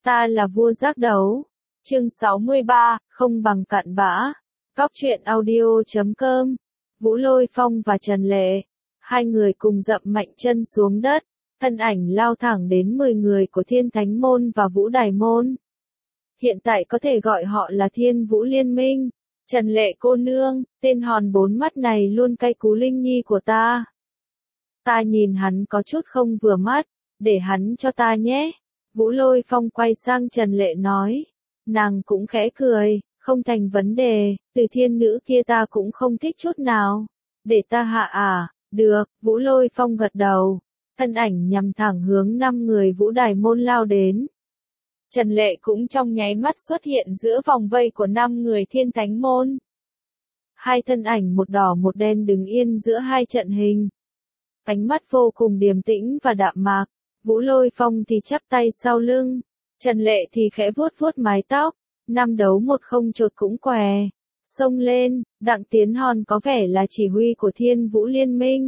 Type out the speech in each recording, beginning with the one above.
Ta là vua giác đấu. Chương 63, không bằng cặn bã. Góc truyện audio.com. Vũ Lôi Phong và Trần Lệ. Hai người cùng dậm mạnh chân xuống đất. Thân ảnh lao thẳng đến 10 người của Thiên Thánh Môn và Vũ Đài Môn. Hiện tại có thể gọi họ là Thiên Vũ Liên Minh. Trần Lệ cô nương, tên hòn bốn mắt này luôn cay cú Linh Nhi của ta. Ta nhìn hắn có chút không vừa mắt, để hắn cho ta nhé. Vũ Lôi Phong quay sang Trần Lệ nói. Nàng cũng khẽ cười, không thành vấn đề, từ thiên nữ kia ta cũng không thích chút nào. Để ta hạ à, được, Vũ Lôi Phong gật đầu. Thân ảnh nhằm thẳng hướng 5 người Vũ Đài Môn lao đến. Trần Lệ cũng trong nháy mắt xuất hiện giữa vòng vây của 5 người Thiên Thánh Môn. Hai thân ảnh một đỏ một đen đứng yên giữa hai trận hình. Ánh mắt vô cùng điềm tĩnh và đạm mạc. Vũ Lôi Phong thì chắp tay sau lưng. Trần Lệ thì khẽ vuốt vuốt mái tóc. 5 đấu 1 không chột cũng què. Xông lên, Đặng Tiến Hòn có vẻ là chỉ huy của Thiên Vũ Liên Minh.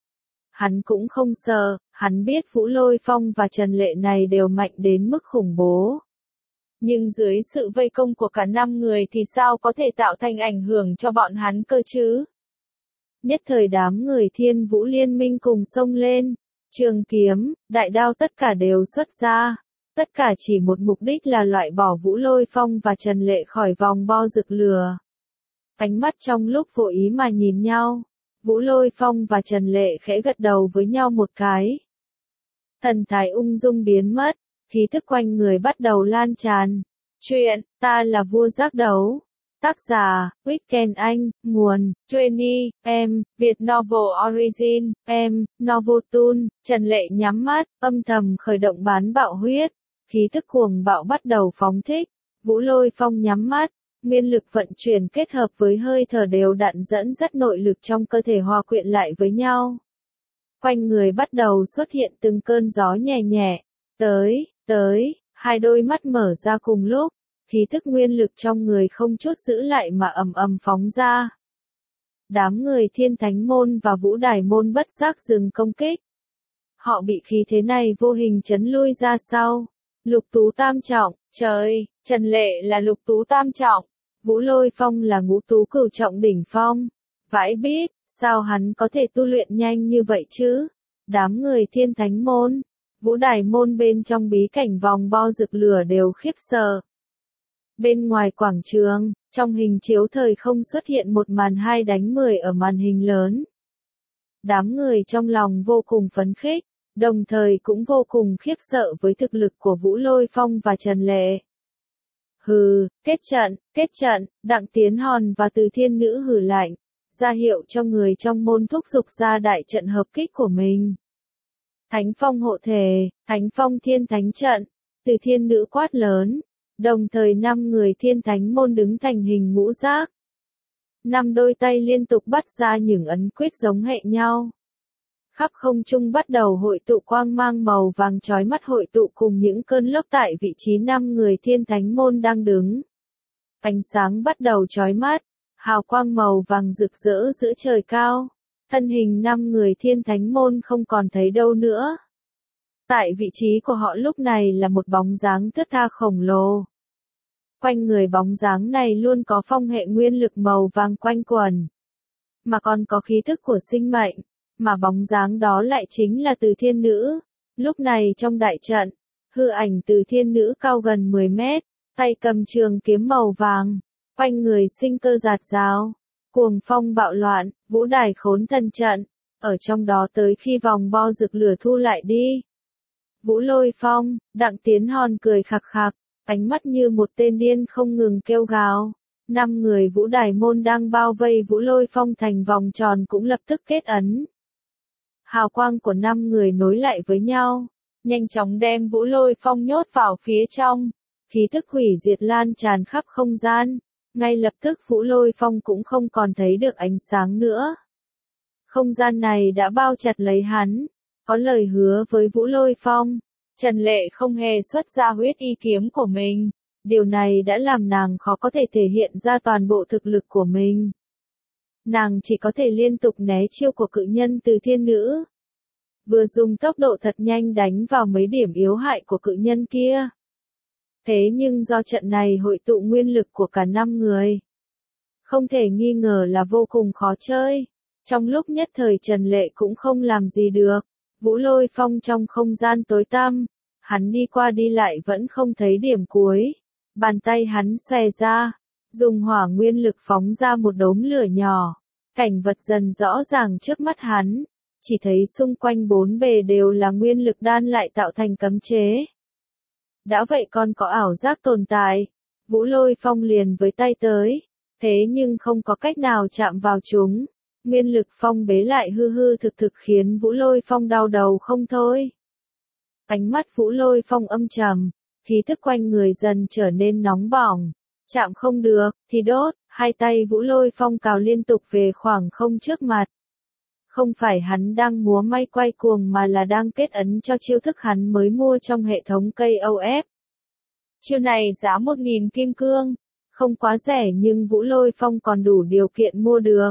Hắn cũng không sợ, hắn biết Vũ Lôi Phong và Trần Lệ này đều mạnh đến mức khủng bố. Nhưng dưới sự vây công của cả 5 người thì sao có thể tạo thành ảnh hưởng cho bọn hắn cơ chứ? Nhất thời đám người Thiên Vũ Liên Minh cùng xông lên. Trường kiếm, đại đao tất cả đều xuất ra. Tất cả chỉ một mục đích là loại bỏ Vũ Lôi Phong và Trần Lệ khỏi vòng bo rực lửa. Ánh mắt trong lúc vô ý mà nhìn nhau. Vũ Lôi Phong và Trần Lệ khẽ gật đầu với nhau một cái. Thần thái ung dung biến mất, khí thức quanh người bắt đầu lan tràn. Chuyện, ta là vua giác đấu. Tác giả, Weekend Anh, nguồn, Twenty, Việt Novel Origin, Novotoon. Trần Lệ nhắm mắt, âm thầm khởi động bán bạo huyết. Khí thức cuồng bạo bắt đầu phóng thích. Vũ Lôi Phong nhắm mắt. Nguyên lực vận chuyển kết hợp với hơi thở đều đặn dẫn dắt nội lực trong cơ thể hòa quyện lại với nhau. Quanh người bắt đầu xuất hiện từng cơn gió nhẹ nhẹ. Tới, hai đôi mắt mở ra cùng lúc. Khí thức nguyên lực trong người không chút giữ lại mà ầm ầm phóng ra. Đám người Thiên Thánh Môn và Vũ Đài Môn bất giác dừng công kích. Họ bị khí thế này vô hình chấn lui ra sau. Lục tú tam trọng, trời, Trần Lệ là lục tú tam trọng. Vũ Lôi Phong là ngũ tú cửu trọng đỉnh phong. Vãi biết, sao hắn có thể tu luyện nhanh như vậy chứ? Đám người Thiên Thánh Môn, Vũ Đài Môn bên trong bí cảnh vòng bo rực lửa đều khiếp sợ. Bên ngoài quảng trường, trong hình chiếu thời không xuất hiện một màn 2 đánh 10 ở màn hình lớn. Đám người trong lòng vô cùng phấn khích, đồng thời cũng vô cùng khiếp sợ với thực lực của Vũ Lôi Phong và Trần Lệ. Hừ, kết trận, Đặng Tiến Hòn và Từ Thiên Nữ hừ lạnh, ra hiệu cho người trong môn thúc giục ra đại trận hợp kích của mình. Thánh Phong hộ thể, Thánh Phong Thiên Thánh trận, Từ Thiên Nữ quát lớn, đồng thời 5 người Thiên Thánh Môn đứng thành hình ngũ giác. 5 đôi tay liên tục bắt ra những ấn quyết giống hệ nhau. Khắp không trung bắt đầu hội tụ quang mang màu vàng chói mắt hội tụ cùng những cơn lốc tại vị trí 5 người Thiên Thánh Môn đang đứng. Ánh sáng bắt đầu chói mắt, hào quang màu vàng rực rỡ giữa trời cao. Thân hình 5 người Thiên Thánh Môn không còn thấy đâu nữa. Tại vị trí của họ lúc này là một bóng dáng thướt tha khổng lồ. Quanh người bóng dáng này luôn có phong hệ nguyên lực màu vàng quanh quẩn. Mà còn có khí thức của sinh mệnh. Mà bóng dáng đó lại chính là Từ Thiên Nữ. Lúc này trong đại trận, hư ảnh Từ Thiên Nữ cao gần 10 mét, tay cầm trường kiếm màu vàng, quanh người sinh cơ rạt rào, cuồng phong bạo loạn, vũ đài khốn thần trận, ở trong đó tới khi vòng bo rực lửa thu lại đi. Vũ Lôi Phong, Đặng Tiến Hòn cười khặc khặc, ánh mắt như một tên điên không ngừng kêu gào. 5 người Vũ Đài Môn đang bao vây Vũ Lôi Phong thành vòng tròn cũng lập tức kết ấn. Hào quang của 5 người nối lại với nhau, nhanh chóng đem Vũ Lôi Phong nhốt vào phía trong. Khí tức hủy diệt lan tràn khắp không gian. Ngay lập tức Vũ Lôi Phong cũng không còn thấy được ánh sáng nữa. Không gian này đã bao chặt lấy hắn. Có lời hứa với Vũ Lôi Phong. Trần Lệ không hề xuất ra huyết y kiếm của mình. Điều này đã làm nàng khó có thể thể hiện ra toàn bộ thực lực của mình. Nàng chỉ có thể liên tục né chiêu của cự nhân Từ Thiên Nữ. Vừa dùng tốc độ thật nhanh đánh vào mấy điểm yếu hại của cự nhân kia. Thế nhưng do trận này hội tụ nguyên lực của cả 5 người, không thể nghi ngờ là vô cùng khó chơi. Trong lúc nhất thời Trần Lệ cũng không làm gì được. Vũ Lôi Phong trong không gian tối tăm, hắn đi qua đi lại vẫn không thấy điểm cuối. Bàn tay hắn xòe ra, dùng hỏa nguyên lực phóng ra một đốm lửa nhỏ. Cảnh vật dần rõ ràng trước mắt hắn, chỉ thấy xung quanh bốn bề đều là nguyên lực đan lại tạo thành cấm chế. Đã vậy còn có ảo giác tồn tại, Vũ Lôi Phong liền với tay tới, thế nhưng không có cách nào chạm vào chúng. Nguyên lực phong bế lại hư hư thực thực khiến Vũ Lôi Phong đau đầu không thôi. Ánh mắt Vũ Lôi Phong âm trầm, khí thức quanh người dần trở nên nóng bỏng. Chạm không được, thì đốt, hai tay Vũ Lôi Phong cào liên tục về khoảng không trước mặt. Không phải hắn đang múa may quay cuồng mà là đang kết ấn cho chiêu thức hắn mới mua trong hệ thống KOF. Chiêu này giá 1.000 kim cương, không quá rẻ nhưng Vũ Lôi Phong còn đủ điều kiện mua được.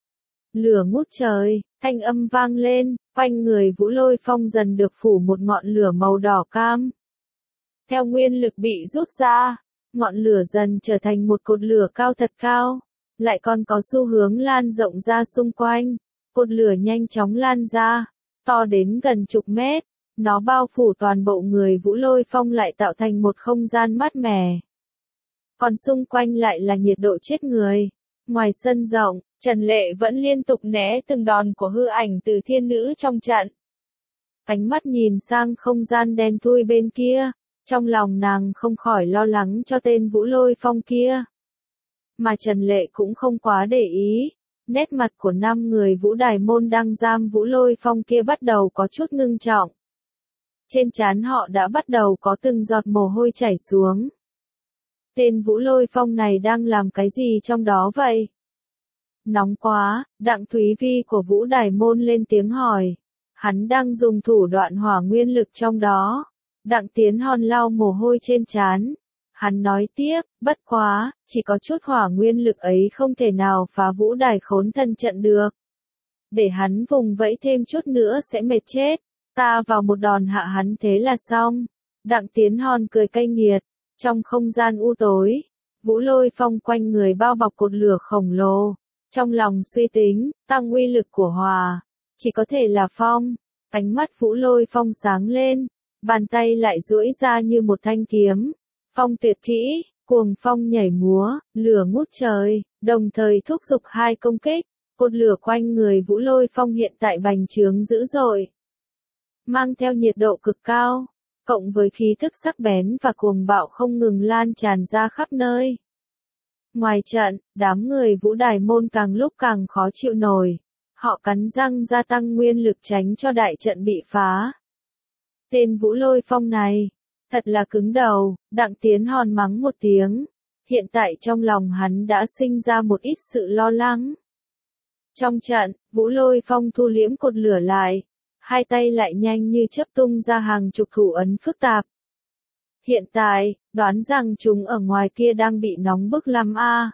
Lửa ngút trời, thanh âm vang lên, quanh người Vũ Lôi Phong dần được phủ một ngọn lửa màu đỏ cam. Theo nguyên lực bị rút ra, ngọn lửa dần trở thành một cột lửa cao thật cao, lại còn có xu hướng lan rộng ra xung quanh. Cột lửa nhanh chóng lan ra, to đến gần chục mét, nó bao phủ toàn bộ người Vũ Lôi Phong lại tạo thành một không gian mát mẻ. Còn xung quanh lại là nhiệt độ chết người. Ngoài sân rộng, Trần Lệ vẫn liên tục né từng đòn của hư ảnh từ thiên nữ trong trận. Ánh mắt nhìn sang không gian đen thui bên kia, trong lòng nàng không khỏi lo lắng cho tên Vũ Lôi Phong kia. Mà Trần Lệ cũng không quá để ý. Nét mặt của 5 người Vũ Đài Môn đang giam Vũ Lôi Phong kia bắt đầu có chút ngưng trọng. Trên trán họ đã bắt đầu có từng giọt mồ hôi chảy xuống. Tên Vũ Lôi Phong này đang làm cái gì trong đó vậy? Nóng quá, Đặng Thúy Vi của Vũ Đài Môn lên tiếng hỏi. Hắn đang dùng thủ đoạn hỏa nguyên lực trong đó. Đặng Tiến Hòn lau mồ hôi trên trán. Hắn nói tiếp, bất quá, chỉ có chút hỏa nguyên lực ấy không thể nào phá Vũ Đài Khốn Thân trận được. Để hắn vùng vẫy thêm chút nữa sẽ mệt chết. Ta vào một đòn hạ hắn thế là xong. Đặng Tiến Hòn cười cay nghiệt. Trong không gian u tối, Vũ Lôi Phong quanh người bao bọc cột lửa khổng lồ. Trong lòng suy tính, tăng uy lực của hỏa. Chỉ có thể là phong. Ánh mắt Vũ Lôi Phong sáng lên. Bàn tay lại duỗi ra như một thanh kiếm. Phong tuyệt kỹ, cuồng phong nhảy múa, lửa ngút trời, đồng thời thúc giục hai công kích. Cột lửa quanh người Vũ Lôi Phong hiện tại bành trướng dữ dội. Mang theo nhiệt độ cực cao, cộng với khí thức sắc bén và cuồng bạo không ngừng lan tràn ra khắp nơi. Ngoài trận, đám người Vũ Đài Môn càng lúc càng khó chịu nổi. Họ cắn răng gia tăng nguyên lực tránh cho đại trận bị phá. Tên Vũ Lôi Phong này, thật là cứng đầu, Đặng Tiến Hòn mắng một tiếng. Hiện tại trong lòng hắn đã sinh ra một ít sự lo lắng. Trong trận, Vũ Lôi Phong thu liễm cột lửa lại. Hai tay lại nhanh như chớp tung ra hàng chục thủ ấn phức tạp. Hiện tại, đoán rằng chúng ở ngoài kia đang bị nóng bức lắm a.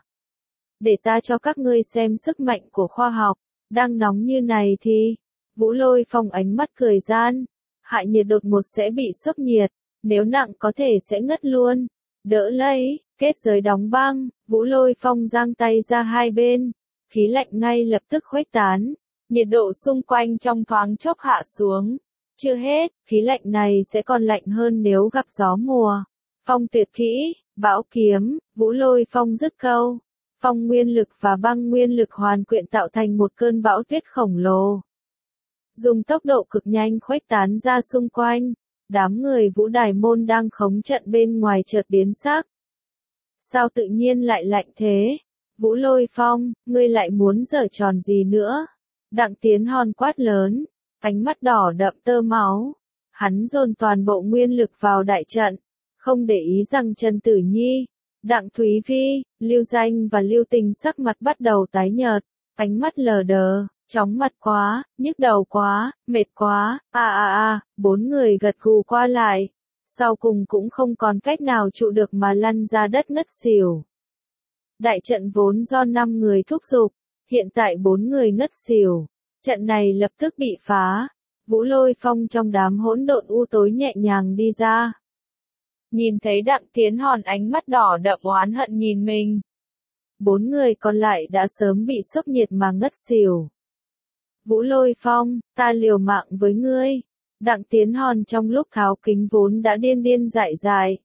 Để ta cho các ngươi xem sức mạnh của khoa học. Đang nóng như này thì, Vũ Lôi Phong ánh mắt cười gian. Hại nhiệt đột ngột sẽ bị sốc nhiệt. Nếu nặng có thể sẽ ngất luôn. Đỡ lấy, kết giới đóng băng, Vũ Lôi Phong giang tay ra hai bên. Khí lạnh ngay lập tức khuếch tán. Nhiệt độ xung quanh trong thoáng chốc hạ xuống. Chưa hết, khí lạnh này sẽ còn lạnh hơn nếu gặp gió mùa. Phong tuyệt kỹ, bão kiếm, Vũ Lôi Phong dứt câu. Phong nguyên lực và băng nguyên lực hoàn quyện tạo thành một cơn bão tuyết khổng lồ. Dùng tốc độ cực nhanh khuếch tán ra xung quanh. Đám người Vũ Đài Môn đang khống trận bên ngoài chợt biến sắc. Sao tự nhiên lại lạnh thế? Vũ Lôi Phong, ngươi lại muốn giở tròn gì nữa? Đặng Tiến Hòn quát lớn, ánh mắt đỏ đậm tơ máu. Hắn dồn toàn bộ nguyên lực vào đại trận, không để ý rằng Trần Tử Nhi, Đặng Thúy Vi, Lưu Danh và Lưu Tình sắc mặt bắt đầu tái nhợt, ánh mắt lờ đờ, chóng mặt quá, nhức đầu quá, mệt quá, bốn người gật gù qua lại, sau cùng cũng không còn cách nào trụ được mà lăn ra đất ngất xỉu. Đại trận vốn do 5 người thúc giục, hiện tại 4 người ngất xỉu, trận này lập tức bị phá. Vũ Lôi Phong trong đám hỗn độn u tối nhẹ nhàng đi ra. Nhìn thấy Đặng Tiến Hòn ánh mắt đỏ đậm oán hận nhìn mình. 4 người còn lại đã sớm bị sốc nhiệt mà ngất xỉu. Vũ Lôi Phong, ta liều mạng với ngươi. Đặng Tiến Hòn trong lúc tháo kính vốn đã điên điên dại dại.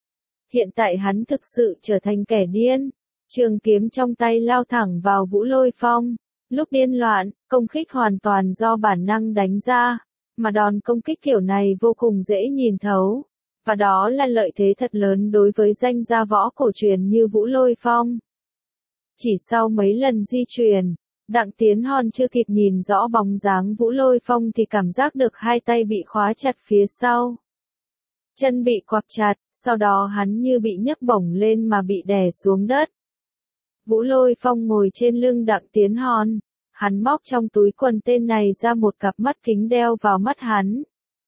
Hiện tại hắn thực sự trở thành kẻ điên. Trường kiếm trong tay lao thẳng vào Vũ Lôi Phong. Lúc điên loạn, công kích hoàn toàn do bản năng đánh ra. Mà đòn công kích kiểu này vô cùng dễ nhìn thấu. Và đó là lợi thế thật lớn đối với danh gia võ cổ truyền như Vũ Lôi Phong. Chỉ sau mấy lần di chuyển, Đặng Tiến Hòn chưa kịp nhìn rõ bóng dáng Vũ Lôi Phong thì cảm giác được hai tay bị khóa chặt phía sau. Chân bị quặp chặt, sau đó hắn như bị nhấc bổng lên mà bị đè xuống đất. Vũ Lôi Phong ngồi trên lưng Đặng Tiến Hòn. Hắn móc trong túi quần tên này ra một cặp mắt kính đeo vào mắt hắn.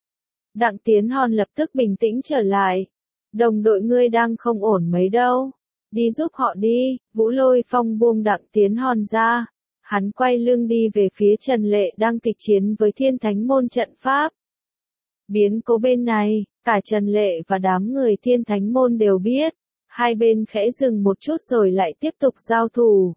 Đặng Tiến Hòn lập tức bình tĩnh trở lại. Đồng đội ngươi đang không ổn mấy đâu. Đi giúp họ đi. Vũ Lôi Phong buông Đặng Tiến Hòn ra. Hắn quay lưng đi về phía Trần Lệ đang kịch chiến với Thiên Thánh Môn trận pháp. Biến cố bên này, cả Trần Lệ và đám người Thiên Thánh Môn đều biết. Hai bên khẽ dừng một chút rồi lại tiếp tục giao thủ.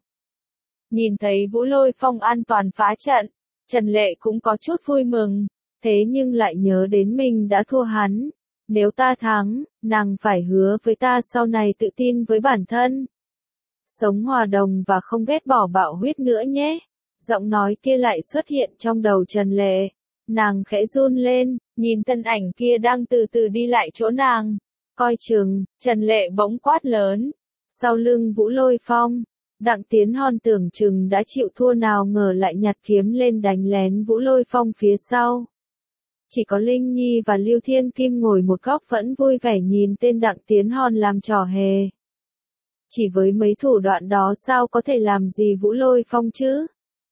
Nhìn thấy Vũ Lôi Phong an toàn phá trận, Trần Lệ cũng có chút vui mừng, thế nhưng lại nhớ đến mình đã thua hắn. Nếu ta thắng, nàng phải hứa với ta sau này tự tin với bản thân. Sống hòa đồng và không ghét bỏ bạo huyết nữa nhé. Giọng nói kia lại xuất hiện trong đầu Trần Lệ. Nàng khẽ run lên, nhìn thân ảnh kia đang từ từ đi lại chỗ nàng. Coi chừng, Trần Lệ bỗng quát lớn. Sau lưng Vũ Lôi Phong, Đặng Tiến Hòn tưởng chừng đã chịu thua nào ngờ lại nhặt kiếm lên đánh lén Vũ Lôi Phong phía sau. Chỉ có Linh Nhi và Lưu Thiên Kim ngồi một góc vẫn vui vẻ nhìn tên Đặng Tiến Hòn làm trò hề. Chỉ với mấy thủ đoạn đó sao có thể làm gì Vũ Lôi Phong chứ?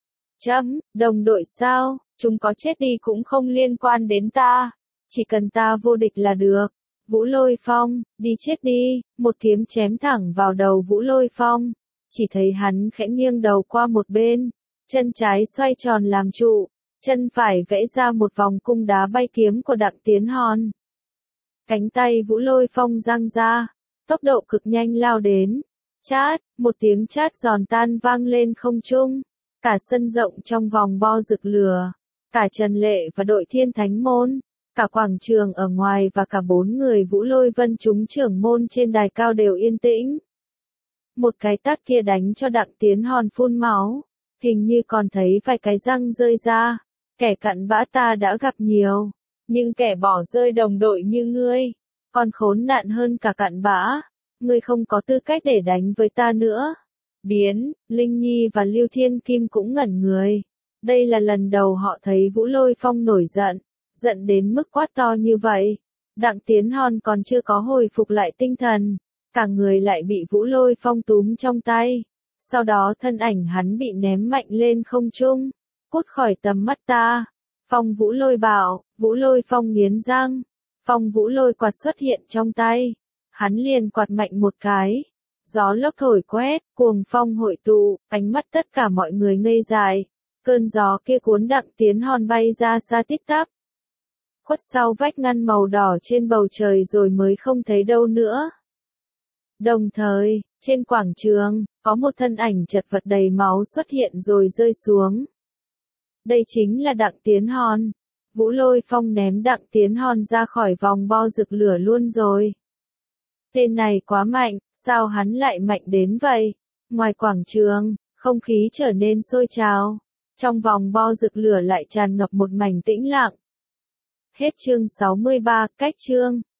Đồng đội sao, chúng có chết đi cũng không liên quan đến ta. Chỉ cần ta vô địch là được. Vũ Lôi Phong, đi chết đi, một kiếm chém thẳng vào đầu Vũ Lôi Phong. Chỉ thấy hắn khẽ nghiêng đầu qua một bên, chân trái xoay tròn làm trụ, chân phải vẽ ra một vòng cung đá bay kiếm của Đặng Tiến Hòn. Cánh tay Vũ Lôi Phong giang ra, tốc độ cực nhanh lao đến. Chát, một tiếng chát giòn tan vang lên không trung. Cả sân rộng trong vòng bo rực lửa, cả Trần Lệ và đội Thiên Thánh Môn, cả quảng trường ở ngoài và cả 4 người Vũ Lôi Vân chúng trưởng môn trên đài cao đều yên tĩnh. Một cái tát kia đánh cho Đặng Tiến Hòn phun máu, hình như còn thấy vài cái răng rơi ra. Kẻ cặn bã ta đã gặp nhiều, nhưng kẻ bỏ rơi đồng đội như ngươi, còn khốn nạn hơn cả cặn bã. Ngươi không có tư cách để đánh với ta nữa. Linh Nhi và Lưu Thiên Kim cũng ngẩn người. Đây là lần đầu họ thấy Vũ Lôi Phong nổi giận đến mức quát to như vậy. Đặng Tiến Hòn còn chưa có hồi phục lại tinh thần, cả người lại bị Vũ Lôi Phong túm trong tay. Sau đó thân ảnh hắn bị ném mạnh lên không trung, cút khỏi tầm mắt ta. Phong Vũ Lôi bảo, Vũ Lôi Phong nghiến răng. Phong Vũ Lôi quạt xuất hiện trong tay, hắn liền quạt mạnh một cái. Gió lốc thổi quét, cuồng phong hội tụ, ánh mắt tất cả mọi người ngây dại. Cơn gió kia cuốn Đặng Tiến Hòn bay ra xa tít tắp. Khuất sau vách ngăn màu đỏ trên bầu trời rồi mới không thấy đâu nữa. Đồng thời, trên quảng trường, có một thân ảnh chật vật đầy máu xuất hiện rồi rơi xuống. Đây chính là Đặng Tiến Hòn. Vũ Lôi Phong ném Đặng Tiến Hòn ra khỏi vòng bo rực lửa luôn rồi. Tên này quá mạnh, sao hắn lại mạnh đến vậy? Ngoài quảng trường, không khí trở nên sôi trào. Trong vòng bo rực lửa lại tràn ngập một mảnh tĩnh lặng. Hết chương 63, cách chương.